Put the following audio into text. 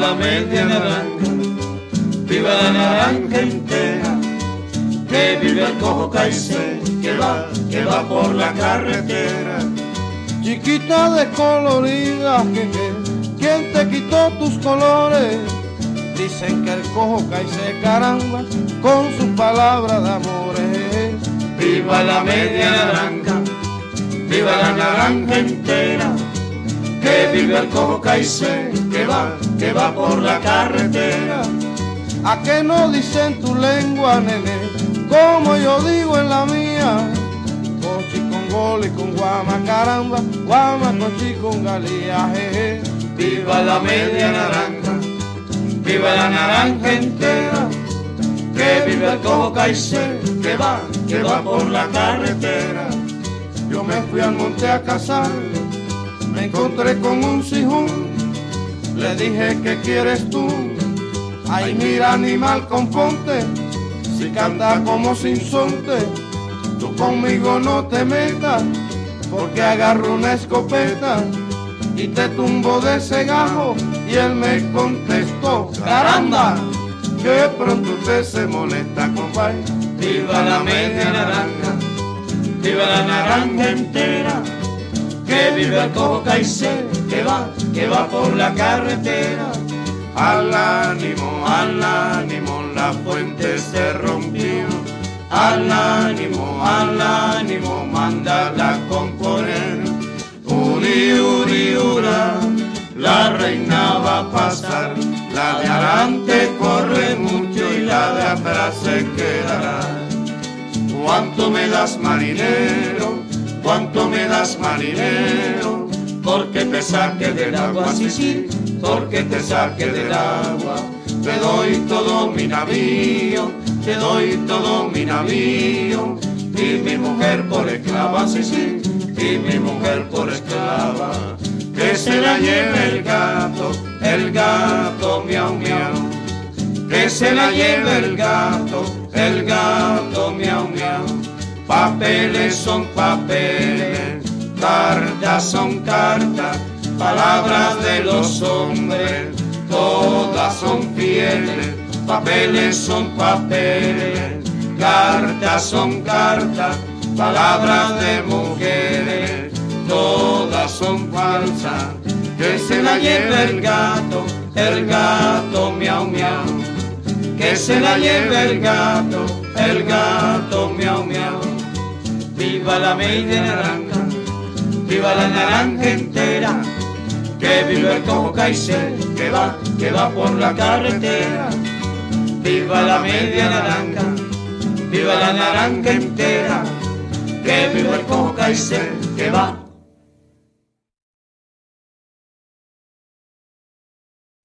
la media naranja, viva la naranja entera, que vive el cojo caicé, que va por la carretera. Chiquita descolorida, jeje, ¿quién te quitó tus colores? Dicen que el cojo caicé, caramba, con sus palabras de amores. Viva la media naranja, viva la naranja entera, que vive el cojo caicé, que va por la carretera. ¿A qué no dicen tu lengua, nene, como yo digo en la mía? Cochi con gol y con guama, caramba, guama, cochi con galía, jeje. Viva la media naranja, viva la naranja entera, que vive el cojo caicé, que va por la carretera. Yo me fui al monte a cazar, me encontré con un sijún, le dije, ¿qué quieres tú? Ay, mira, animal, componte, si canta como sinsonte, tú conmigo no te metas, porque agarro una escopeta y te tumbo de ese gajo. Y él me contestó, caramba, que pronto usted se molesta, compadre. Viva la media naranja, viva la naranja entera, que vive el cojo caicé, que va por la carretera. Al ánimo, la fuente se rompió. Al ánimo, mándala a componer. Uri, uri, ura, la reina va a pasar. La de adelante corre mucho y la de atrás se quedará. ¿Cuánto me das, marinero? ¿Cuánto me das, marinero? Porque te saque del agua, sí, sí, porque te saque del agua. Te doy todo mi navío, te doy todo mi navío, y mi mujer por esclava, sí, sí, y mi mujer por esclava. Que se la lleve el gato, miau, miau. Que se la lleve el gato, miau, miau. Papeles son papeles, cartas son cartas, palabras de los hombres, todas son fieles. Papeles son papeles, cartas son cartas, palabras de mujeres, todas son falsas. Que se la lleve el gato, miau, miau. Que se la lleve el gato, miau, miau. Viva la media naranja, viva la naranja entera, que vive el cojo caicé, que va por la carretera. Viva la media naranja, viva la naranja entera, que vive el cojo caicé, que va